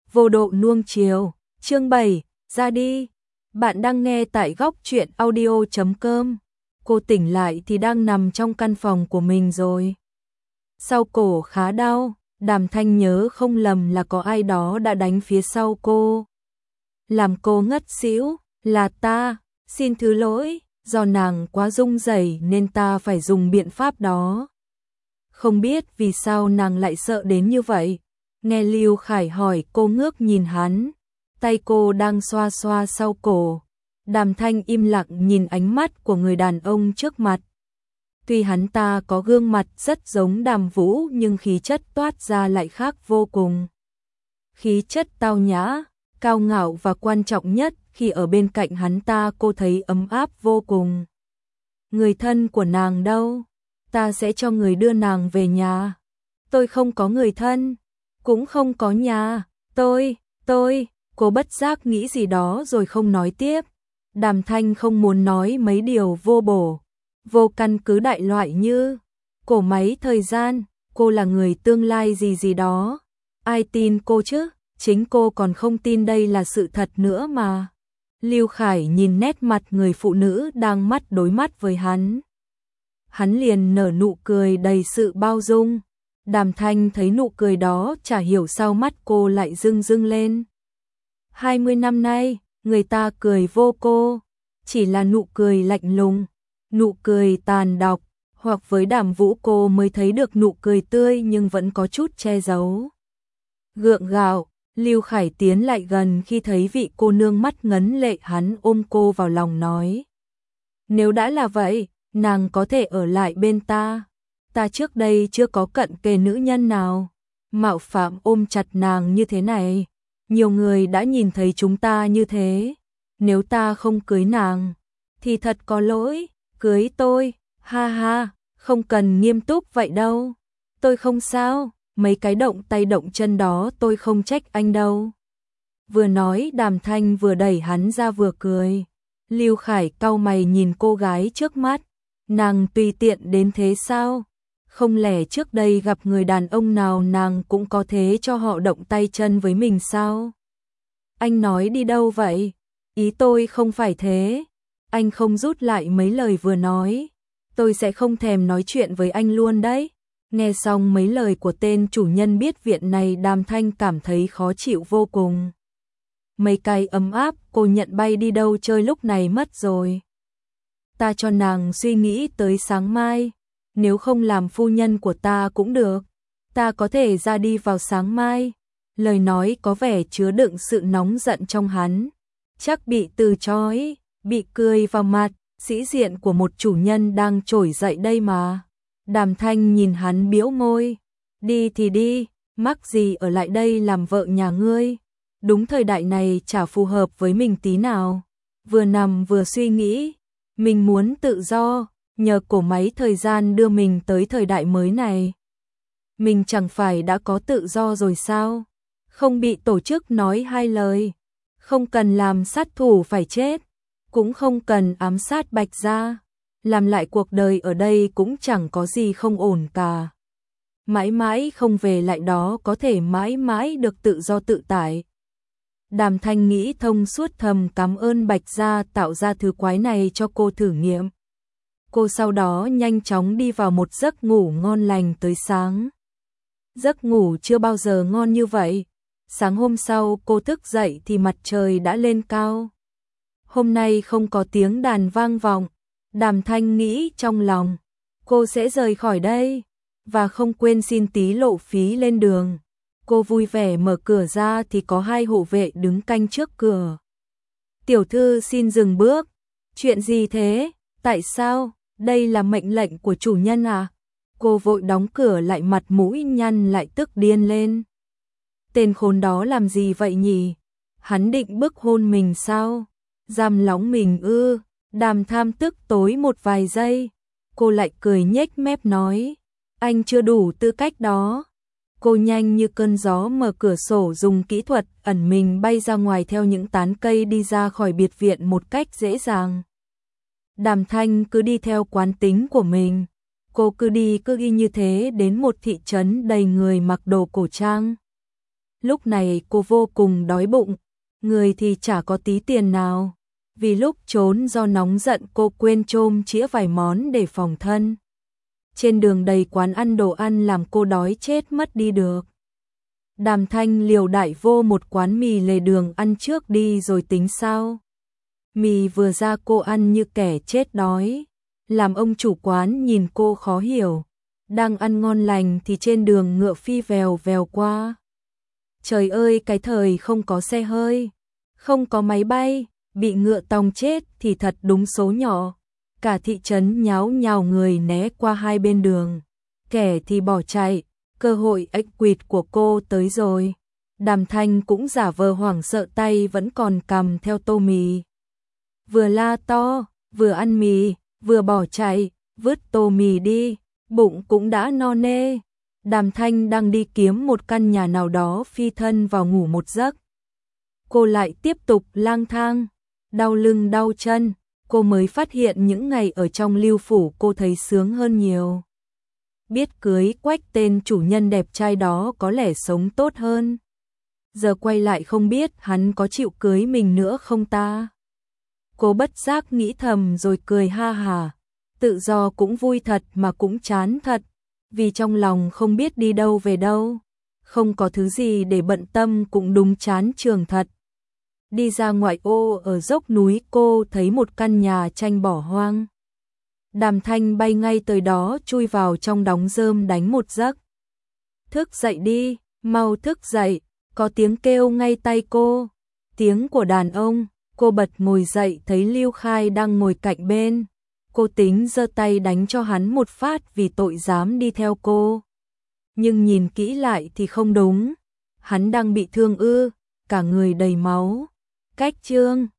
Vô độ nuông chiều, chương 7, ra đi. Bạn đang nghe tại góc truyện audio.com. Cô tỉnh lại thì đang nằm trong căn phòng của mình rồi. Sau cổ khá đau, Đàm Thanh nhớ không lầm là có ai đó đã đánh phía sau cô. Làm cô ngất xỉu, là ta, xin thứ lỗi, do nàng quá run rẩy nên ta phải dùng biện pháp đó. Không biết vì sao nàng lại sợ đến như vậy. Nghe Lưu Khải hỏi, cô ngước nhìn hắn, tay cô đang xoa xoa sau cổ. Đàm Thanh im lặng nhìn ánh mắt của người đàn ông trước mặt. Tuy hắn ta có gương mặt rất giống Đàm Vũ nhưng khí chất toát ra lại khác vô cùng. Khí chất tao nhã, cao ngạo và quan trọng nhất, khi ở bên cạnh hắn ta cô thấy ấm áp vô cùng. Người thân của nàng đâu? Ta sẽ cho người đưa nàng về nhà. Tôi không có người thân, cũng không có nhà. Cô bất giác nghĩ gì đó rồi không nói tiếp. Đàm Thanh không muốn nói mấy điều vô bổ, vô căn cứ đại loại như cổ máy thời gian, cô là người tương lai gì đó. Ai tin cô chứ? Chính cô còn không tin đây là sự thật nữa mà. Lưu Khải nhìn nét mặt người phụ nữ đang mắt đối mắt với hắn. Hắn liền nở nụ cười đầy sự bao dung. Đàm Thanh thấy nụ cười đó, chả hiểu sao mắt cô lại rưng rưng lên. 20 năm nay, người ta cười vô cô, chỉ là nụ cười lạnh lùng, nụ cười tàn độc, hoặc với Đàm Vũ cô mới thấy được nụ cười tươi nhưng vẫn có chút che giấu. Gượng gạo, Lưu Khải tiến lại gần khi thấy vị cô nương mắt ngấn lệ, hắn ôm cô vào lòng nói. Nếu đã là vậy, nàng có thể ở lại bên ta. Ta trước đây chưa có cận kề nữ nhân nào mạo phạm ôm chặt nàng như thế này. Nhiều người đã nhìn thấy chúng ta như thế. Nếu ta không cưới nàng thì thật có lỗi. Cưới tôi, ha ha, không cần nghiêm túc vậy đâu. Tôi không sao, mấy cái động tay động chân đó tôi không trách anh đâu. Vừa nói Đàm Thanh vừa đẩy hắn ra vừa cười. Lưu Khải cau mày nhìn cô gái trước mắt. Nàng tùy tiện đến thế sao? Không lẽ trước đây gặp người đàn ông nào nàng cũng có thế cho họ động tay chân với mình sao? Anh nói đi đâu vậy? Ý tôi không phải thế. Anh không rút lại mấy lời vừa nói. Tôi sẽ không thèm nói chuyện với anh luôn đấy. Nghe xong mấy lời của tên chủ nhân biết viện này, Đàm Thanh cảm thấy khó chịu vô cùng. Mấy cái ấm áp cô nhận bay đi đâu chơi lúc này mất rồi. Ta cho nàng suy nghĩ tới sáng mai. Nếu không làm phu nhân của ta cũng được. Ta có thể ra đi vào sáng mai. Lời nói có vẻ chứa đựng sự nóng giận trong hắn. Chắc bị từ chối, bị cười vào mặt. Sĩ diện của một chủ nhân đang trỗi dậy đây mà. Đàm Thanh nhìn hắn biếu môi. Đi thì đi, mắc gì ở lại đây làm vợ nhà ngươi. Đúng thời đại này chả phù hợp với mình tí nào. Vừa nằm vừa suy nghĩ. Mình muốn tự do, nhờ cổ máy thời gian đưa mình tới thời đại mới này. Mình chẳng phải đã có tự do rồi sao? Không bị tổ chức nói hai lời. Không cần làm sát thủ phải chết. Cũng không cần ám sát Bạch Gia. Làm lại cuộc đời ở đây cũng chẳng có gì không ổn cả. Mãi mãi không về lại đó có thể mãi mãi được tự do tự tại. Đàm Thanh nghĩ thông suốt, thầm cảm ơn Bạch Gia tạo ra thứ quái này cho cô thử nghiệm. Cô sau đó nhanh chóng đi vào một giấc ngủ ngon lành tới sáng. Giấc ngủ chưa bao giờ ngon như vậy. Sáng hôm sau cô thức dậy thì mặt trời đã lên cao. Hôm nay không có tiếng đàn vang vọng. Đàm Thanh nghĩ trong lòng, cô sẽ rời khỏi đây và không quên xin tí lộ phí lên đường. Cô vui vẻ mở cửa ra thì có hai hộ vệ đứng canh trước cửa. Tiểu thư xin dừng bước. Chuyện gì thế? Tại sao? Đây là mệnh lệnh của chủ nhân à? Cô vội đóng cửa lại, mặt mũi nhăn lại, tức điên lên. Tên khốn đó làm gì vậy nhỉ? Hắn định bức hôn mình sao? Giam lỏng mình ư? Đàm Tham tức tối một vài giây. Cô lại cười nhếch mép nói. Anh chưa đủ tư cách đó. Cô nhanh như cơn gió mở cửa sổ, dùng kỹ thuật ẩn mình bay ra ngoài theo những tán cây, đi ra khỏi biệt viện một cách dễ dàng. Đàm Thanh cứ đi theo quán tính của mình. Cô cứ đi như thế đến một thị trấn đầy người mặc đồ cổ trang. Lúc này cô vô cùng đói bụng, người thì chả có tí tiền nào. Vì lúc trốn do nóng giận cô quên chôm chĩa vài món để phòng thân. Trên đường đầy quán ăn đồ ăn làm cô đói chết mất đi được. Đàm Thanh liều đại vô một quán mì lề đường ăn trước đi rồi tính sau. Mì vừa ra cô ăn như kẻ chết đói, làm ông chủ quán nhìn cô khó hiểu. Đang ăn ngon lành thì trên đường ngựa phi vèo vèo qua. Trời ơi, cái thời không có xe hơi, không có máy bay, bị ngựa tòng chết thì thật đúng số nhỏ. Cả thị trấn nháo nhào người né qua hai bên đường, kẻ thì bỏ chạy. Cơ hội ếch quỵt của cô tới rồi. Đàm Thanh cũng giả vờ hoảng sợ, tay vẫn còn cầm theo tô mì. Vừa la to, vừa ăn mì, vừa bỏ chạy, vứt tô mì đi, bụng cũng đã no nê. Đàm Thanh đang đi kiếm một căn nhà nào đó phi thân vào ngủ một giấc. Cô lại tiếp tục lang thang, đau lưng đau chân, cô mới phát hiện những ngày ở trong Lưu Phủ cô thấy sướng hơn nhiều. Biết cưới Quách tên chủ nhân đẹp trai đó có lẽ sống tốt hơn. Giờ quay lại không biết hắn có chịu cưới mình nữa không ta? Cô bất giác nghĩ thầm rồi cười ha hả. Tự do cũng vui thật mà cũng chán thật. Vì trong lòng không biết đi đâu về đâu. Không có thứ gì để bận tâm cũng đúng chán trường thật. Đi ra ngoại ô ở dốc núi cô thấy một căn nhà tranh bỏ hoang. Đàm Thanh bay ngay tới đó chui vào trong đóng rơm đánh một giấc. Thức dậy đi, mau thức dậy, có tiếng kêu ngay tay cô. Tiếng của đàn ông, cô bật ngồi dậy thấy Lưu Khai đang ngồi cạnh bên. Cô tính giơ tay đánh cho hắn một phát vì tội dám đi theo cô. Nhưng nhìn kỹ lại thì không đúng. Hắn đang bị thương cả người đầy máu. Cách chương